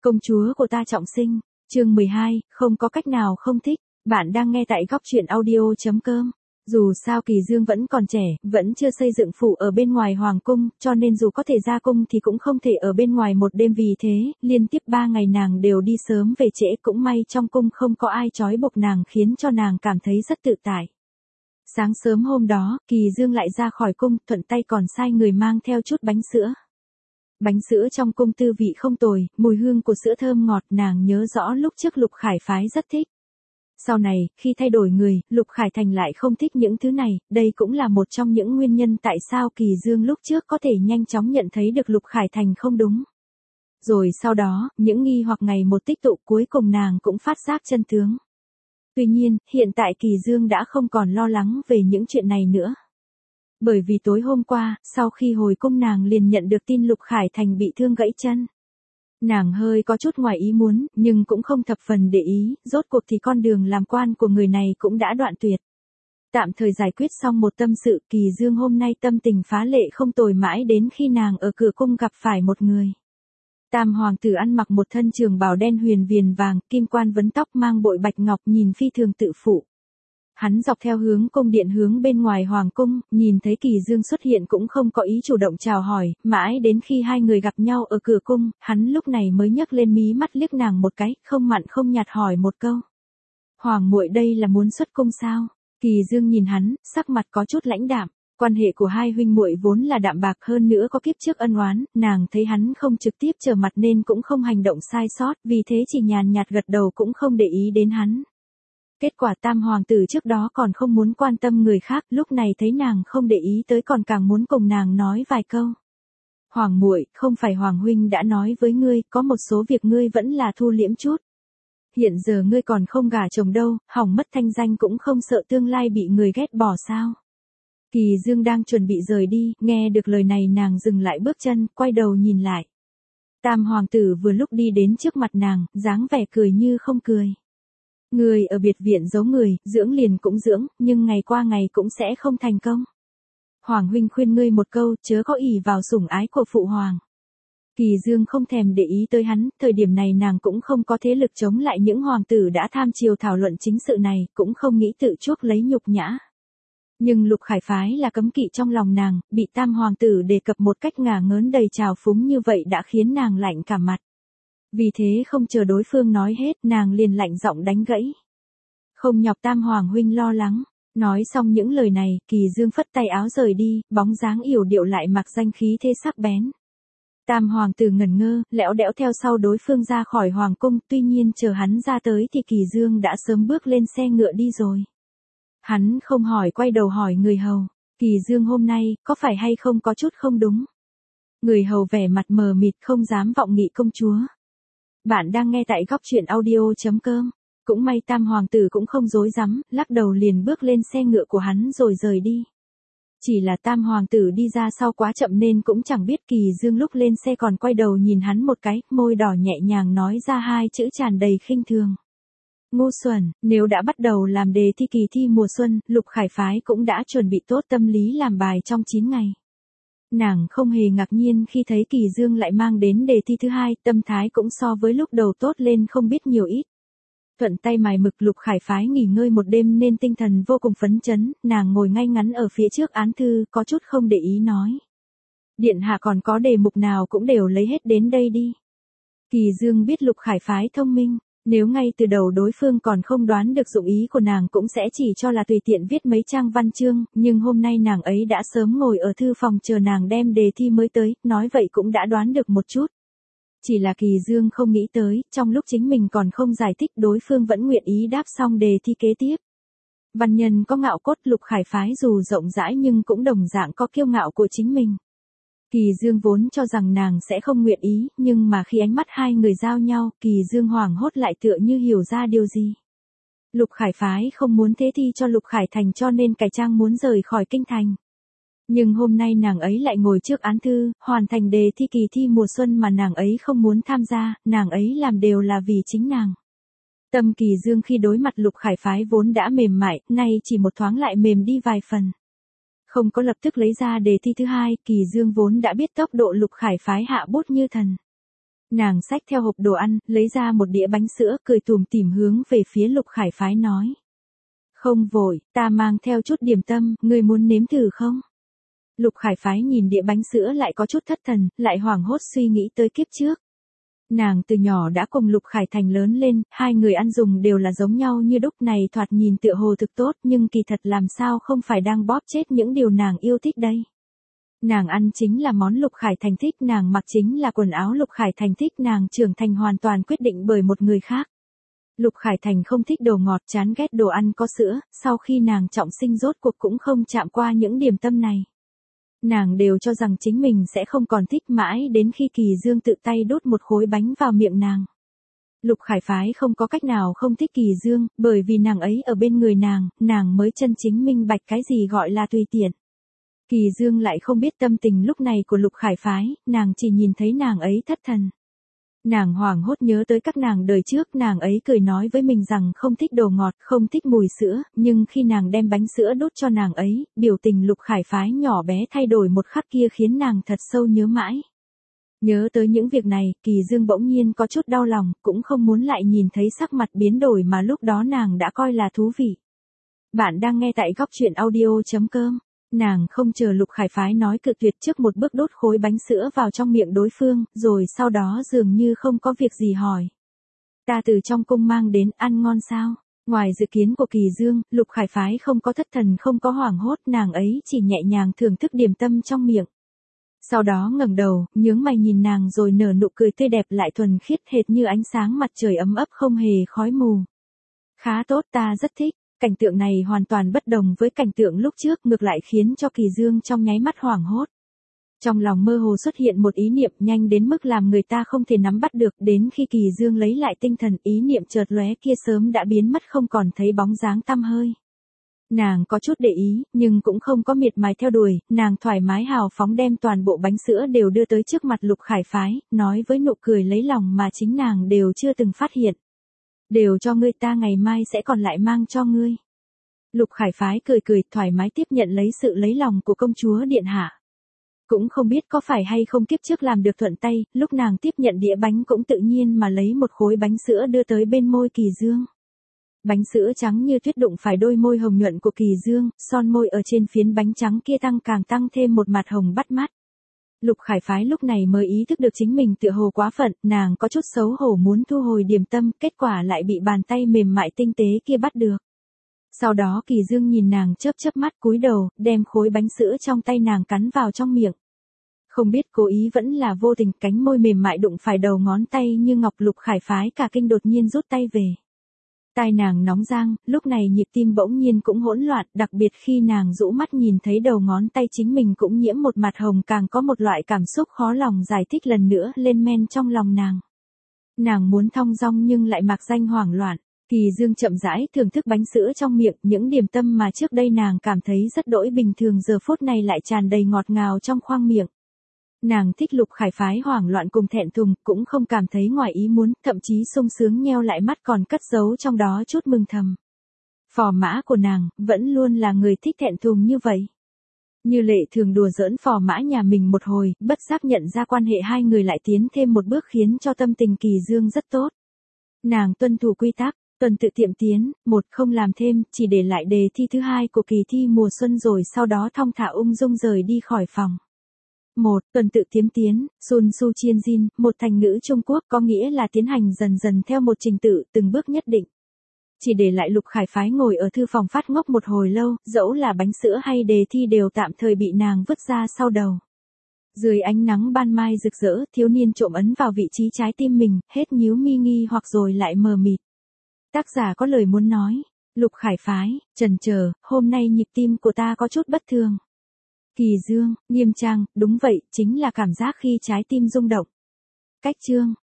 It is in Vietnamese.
Công chúa của ta trọng sinh, chương 12, không có cách nào không thích, bạn đang nghe tại góc truyện audio.com. Dù sao Kỳ Dương vẫn còn trẻ, vẫn chưa xây dựng phủ ở bên ngoài hoàng cung, cho nên dù có thể ra cung thì cũng không thể ở bên ngoài một đêm, vì thế, liên tiếp 3 ngày nàng đều đi sớm về trễ, cũng may trong cung không có ai trói buộc nàng khiến cho nàng cảm thấy rất tự tại. Sáng sớm hôm đó, Kỳ Dương lại ra khỏi cung, thuận tay còn sai người mang theo chút bánh sữa. Bánh sữa trong cung tư vị không tồi, mùi hương của sữa thơm ngọt, nàng nhớ rõ lúc trước Lục Khải Phái rất thích. Sau này, khi thay đổi người, Lục Khải Thành lại không thích những thứ này, đây cũng là một trong những nguyên nhân tại sao Kỳ Dương lúc trước có thể nhanh chóng nhận thấy được Lục Khải Thành không đúng. Rồi sau đó, những nghi hoặc ngày một tích tụ, cuối cùng nàng cũng phát giác chân tướng. Tuy nhiên, hiện tại Kỳ Dương đã không còn lo lắng về những chuyện này nữa. Bởi vì tối hôm qua, sau khi hồi cung nàng liền nhận được tin Lục Khải Thành bị thương gãy chân. Nàng hơi có chút ngoài ý muốn, nhưng cũng không thập phần để ý, rốt cuộc thì con đường làm quan của người này cũng đã đoạn tuyệt. Tạm thời giải quyết xong một tâm sự, Kỳ Dương hôm nay tâm tình phá lệ không tồi mãi đến khi nàng ở cửa cung gặp phải một người. Tam hoàng tử ăn mặc một thân trường bào đen huyền viền vàng, kim quan vấn tóc, mang bội bạch ngọc, nhìn phi thường tự phụ. Hắn dọc theo hướng cung điện hướng bên ngoài hoàng cung, nhìn thấy Kỳ Dương xuất hiện cũng không có ý chủ động chào hỏi, mãi đến khi hai người gặp nhau ở cửa cung, hắn lúc này mới nhấc lên mí mắt liếc nàng một cái, không mặn không nhạt hỏi một câu. Hoàng muội đây là muốn xuất cung sao? Kỳ Dương nhìn hắn, sắc mặt có chút lãnh đạm. Quan hệ của hai huynh muội vốn là đạm bạc, hơn nữa có kiếp trước ân oán, nàng thấy hắn không trực tiếp trở mặt nên cũng không hành động sai sót, vì thế chỉ nhàn nhạt gật đầu cũng không để ý đến hắn. Kết quả tam hoàng tử trước đó còn không muốn quan tâm người khác, lúc này thấy nàng không để ý tới còn càng muốn cùng nàng nói vài câu. Hoàng muội, không phải hoàng huynh đã nói với ngươi, có một số việc ngươi vẫn là thu liễm chút. Hiện giờ ngươi còn không gả chồng đâu, hỏng mất thanh danh cũng không sợ tương lai bị người ghét bỏ sao? Kỳ Dương đang chuẩn bị rời đi, nghe được lời này nàng dừng lại bước chân, quay đầu nhìn lại. Tam hoàng tử vừa lúc đi đến trước mặt nàng, dáng vẻ cười như không cười. Người ở biệt viện giấu người, dưỡng liền cũng dưỡng, nhưng ngày qua ngày cũng sẽ không thành công. Hoàng huynh khuyên ngươi một câu, chớ có ỷ vào sủng ái của phụ hoàng. Kỳ Dương không thèm để ý tới hắn, thời điểm này nàng cũng không có thế lực chống lại những hoàng tử đã tham chiều thảo luận chính sự này, cũng không nghĩ tự chuốc lấy nhục nhã. Nhưng Lục Khải Phái là cấm kỵ trong lòng nàng, bị tam hoàng tử đề cập một cách ngả ngớn đầy trào phúng như vậy đã khiến nàng lạnh cả mặt. Vì thế không chờ đối phương nói hết, nàng liền lạnh giọng đánh gãy. Không nhọc tam hoàng huynh lo lắng. Nói xong những lời này, Kỳ Dương phất tay áo rời đi, bóng dáng yểu điệu lại mặc danh khí thế sắc bén. Tam hoàng tử ngẩn ngơ, lẽo đẽo theo sau đối phương ra khỏi hoàng cung, tuy nhiên chờ hắn ra tới thì Kỳ Dương đã sớm bước lên xe ngựa đi rồi. Hắn không hỏi, quay đầu hỏi người hầu, Kỳ Dương hôm nay, có phải hay không có chút không đúng? Người hầu vẻ mặt mờ mịt không dám vọng nghị công chúa. Bạn đang nghe tại góc truyện audio.com. Cũng may tam hoàng tử cũng không dối rắm, lắc đầu liền bước lên xe ngựa của hắn rồi rời đi. Chỉ là tam hoàng tử đi ra sau quá chậm nên cũng chẳng biết Kỳ Dương lúc lên xe còn quay đầu nhìn hắn một cái, môi đỏ nhẹ nhàng nói ra hai chữ tràn đầy khinh thường. Ngu xuẩn, nếu đã bắt đầu làm đề thi kỳ thi mùa xuân, Lục Khải Phái cũng đã chuẩn bị tốt tâm lý làm bài trong 9 ngày. Nàng không hề ngạc nhiên khi thấy Kỳ Dương lại mang đến đề thi thứ hai, tâm thái cũng so với lúc đầu tốt lên không biết nhiều ít. Thuận tay mài mực, Lục Khải Phái nghỉ ngơi một đêm nên tinh thần vô cùng phấn chấn, nàng ngồi ngay ngắn ở phía trước án thư, có chút không để ý nói. Điện hạ còn có đề mục nào cũng đều lấy hết đến đây đi. Kỳ Dương biết Lục Khải Phái thông minh, nếu ngay từ đầu đối phương còn không đoán được dụng ý của nàng cũng sẽ chỉ cho là tùy tiện viết mấy trang văn chương, nhưng hôm nay nàng ấy đã sớm ngồi ở thư phòng chờ nàng đem đề thi mới tới, nói vậy cũng đã đoán được một chút. Chỉ là Kỳ Dương không nghĩ tới, trong lúc chính mình còn không giải thích đối phương vẫn nguyện ý đáp xong đề thi kế tiếp. Văn nhân có ngạo cốt, Lục Khải Phái dù rộng rãi nhưng cũng đồng dạng có kiêu ngạo của chính mình. Kỳ Dương vốn cho rằng nàng sẽ không nguyện ý, nhưng mà khi ánh mắt hai người giao nhau, Kỳ Dương hoảng hốt lại tựa như hiểu ra điều gì. Lục Khải Phái không muốn thế thi cho Lục Khải Thành cho nên cải trang muốn rời khỏi kinh thành. Nhưng hôm nay nàng ấy lại ngồi trước án thư, hoàn thành đề thi kỳ thi mùa xuân mà nàng ấy không muốn tham gia, nàng ấy làm đều là vì chính nàng. Tâm Kỳ Dương khi đối mặt Lục Khải Phái vốn đã mềm mại, nay chỉ một thoáng lại mềm đi vài phần. Không có lập tức lấy ra đề thi thứ hai, Kỳ Dương vốn đã biết tốc độ Lục Khải Phái hạ bút như thần. Nàng xách theo hộp đồ ăn, lấy ra một đĩa bánh sữa, cười tủm tỉm hướng về phía Lục Khải Phái nói. Không vội, ta mang theo chút điểm tâm, ngươi muốn nếm thử không? Lục Khải Phái nhìn đĩa bánh sữa lại có chút thất thần, lại hoảng hốt suy nghĩ tới kiếp trước. Nàng từ nhỏ đã cùng Lục Khải Thành lớn lên, hai người ăn dùng đều là giống nhau như đúc, này thoạt nhìn tựa hồ thực tốt nhưng kỳ thật làm sao không phải đang bóp chết những điều nàng yêu thích đây. Nàng ăn chính là món Lục Khải Thành thích, nàng mặc chính là quần áo Lục Khải Thành thích, nàng trưởng thành hoàn toàn quyết định bởi một người khác. Lục Khải Thành không thích đồ ngọt, chán ghét đồ ăn có sữa, sau khi nàng trọng sinh rốt cuộc cũng không chạm qua những điểm tâm này. Nàng đều cho rằng chính mình sẽ không còn thích, mãi đến khi Kỳ Dương tự tay đút một khối bánh vào miệng nàng. Lục Khải Phái không có cách nào không thích Kỳ Dương, bởi vì nàng ấy ở bên người nàng mới chân chính minh bạch cái gì gọi là tùy tiện. Kỳ Dương lại không biết tâm tình lúc này của Lục Khải Phái, nàng chỉ nhìn thấy nàng ấy thất thần. Nàng hoảng hốt nhớ tới các nàng đời trước, nàng ấy cười nói với mình rằng không thích đồ ngọt, không thích mùi sữa, nhưng khi nàng đem bánh sữa đút cho nàng ấy, biểu tình Lục Khải Phái nhỏ bé thay đổi một khắc kia khiến nàng thật sâu nhớ mãi. Nhớ tới những việc này, Kỳ Dương bỗng nhiên có chút đau lòng, cũng không muốn lại nhìn thấy sắc mặt biến đổi mà lúc đó nàng đã coi là thú vị. Bạn đang nghe tại góc truyện audio.com. Nàng không chờ Lục Khải Phái nói cự tuyệt, trước một bước đốt khối bánh sữa vào trong miệng đối phương, rồi sau đó dường như không có việc gì hỏi. Ta từ trong cung mang đến, ăn ngon sao? Ngoài dự kiến của Kỳ Dương, Lục Khải Phái không có thất thần, không có hoảng hốt, nàng ấy chỉ nhẹ nhàng thưởng thức điểm tâm trong miệng. Sau đó ngẩng đầu, nhướng mày nhìn nàng rồi nở nụ cười tươi đẹp lại thuần khiết hệt như ánh sáng mặt trời ấm ấp không hề khói mù. Khá tốt, ta rất thích. Cảnh tượng này hoàn toàn bất đồng với cảnh tượng lúc trước, ngược lại khiến cho Kỳ Dương trong nháy mắt hoảng hốt. Trong lòng mơ hồ xuất hiện một ý niệm nhanh đến mức làm người ta không thể nắm bắt được, đến khi Kỳ Dương lấy lại tinh thần, ý niệm chợt lóe kia sớm đã biến mất không còn thấy bóng dáng tăm hơi. Nàng có chút để ý, nhưng cũng không có miệt mài theo đuổi, nàng thoải mái hào phóng đem toàn bộ bánh sữa đều đưa tới trước mặt Lục Khải Phái, nói với nụ cười lấy lòng mà chính nàng đều chưa từng phát hiện. Đều cho ngươi, ta ngày mai sẽ còn lại mang cho ngươi. Lục Khải Phái cười cười thoải mái tiếp nhận lấy sự lấy lòng của công chúa điện hạ. Cũng không biết có phải hay không kiếp trước làm được thuận tay, lúc nàng tiếp nhận đĩa bánh cũng tự nhiên mà lấy một khối bánh sữa đưa tới bên môi Kỳ Dương. Bánh sữa trắng như tuyết đụng phải đôi môi hồng nhuận của Kỳ Dương, son môi ở trên phiến bánh trắng kia càng tăng thêm một mặt hồng bắt mắt. Lục Khải Phái lúc này mới ý thức được chính mình tựa hồ quá phận, nàng có chút xấu hổ muốn thu hồi điểm tâm, kết quả lại bị bàn tay mềm mại tinh tế kia bắt được. Sau đó Kỳ Dương nhìn nàng chớp mắt cúi đầu, đem khối bánh sữa trong tay nàng cắn vào trong miệng. Không biết cố ý vẫn là vô tình, cánh môi mềm mại đụng phải đầu ngón tay như ngọc, Lục Khải Phái cả kinh đột nhiên rút tay về. Tai nàng nóng rang, lúc này nhịp tim bỗng nhiên cũng hỗn loạn, đặc biệt khi nàng rũ mắt nhìn thấy đầu ngón tay chính mình cũng nhiễm một mặt hồng, càng có một loại cảm xúc khó lòng giải thích lần nữa lên men trong lòng nàng. Nàng muốn thong dong nhưng lại mạc danh hoảng loạn. Kỳ Dương chậm rãi thưởng thức bánh sữa trong miệng, những điểm tâm mà trước đây nàng cảm thấy rất đỗi bình thường giờ phút này lại tràn đầy ngọt ngào trong khoang miệng. Nàng thích Lục Khải Phái hoảng loạn cùng thẹn thùng, cũng không cảm thấy ngoài ý muốn, thậm chí sung sướng nheo lại mắt còn cất giấu trong đó chút mừng thầm. Phò mã của nàng, vẫn luôn là người thích thẹn thùng như vậy. Như Lệ thường đùa giỡn phò mã nhà mình một hồi, bất giác nhận ra quan hệ hai người lại tiến thêm một bước khiến cho tâm tình Kỳ Dương rất tốt. Nàng tuân thủ quy tắc, tuần tự tiệm tiến, một không làm thêm, chỉ để lại đề thi thứ hai của kỳ thi mùa xuân rồi sau đó thong thả ung dung rời đi khỏi phòng. Một, tuần tự tiêm tiến, Sun Su Chiên Jin, một thành ngữ Trung Quốc có nghĩa là tiến hành dần dần theo một trình tự, từng bước nhất định. Chỉ để lại Lục Khải Phái ngồi ở thư phòng phát ngốc một hồi lâu, dẫu là bánh sữa hay đề thi đều tạm thời bị nàng vứt ra sau đầu. Dưới ánh nắng ban mai rực rỡ, thiếu niên trộm ấn vào vị trí trái tim mình, hết nhíu mi nghi hoặc rồi lại mờ mịt. Tác giả có lời muốn nói, Lục Khải Phái, chần chờ, hôm nay nhịp tim của ta có chút bất thường. Kỳ Dương, nghiêm trang, đúng vậy, chính là cảm giác khi trái tim rung động. Cách chương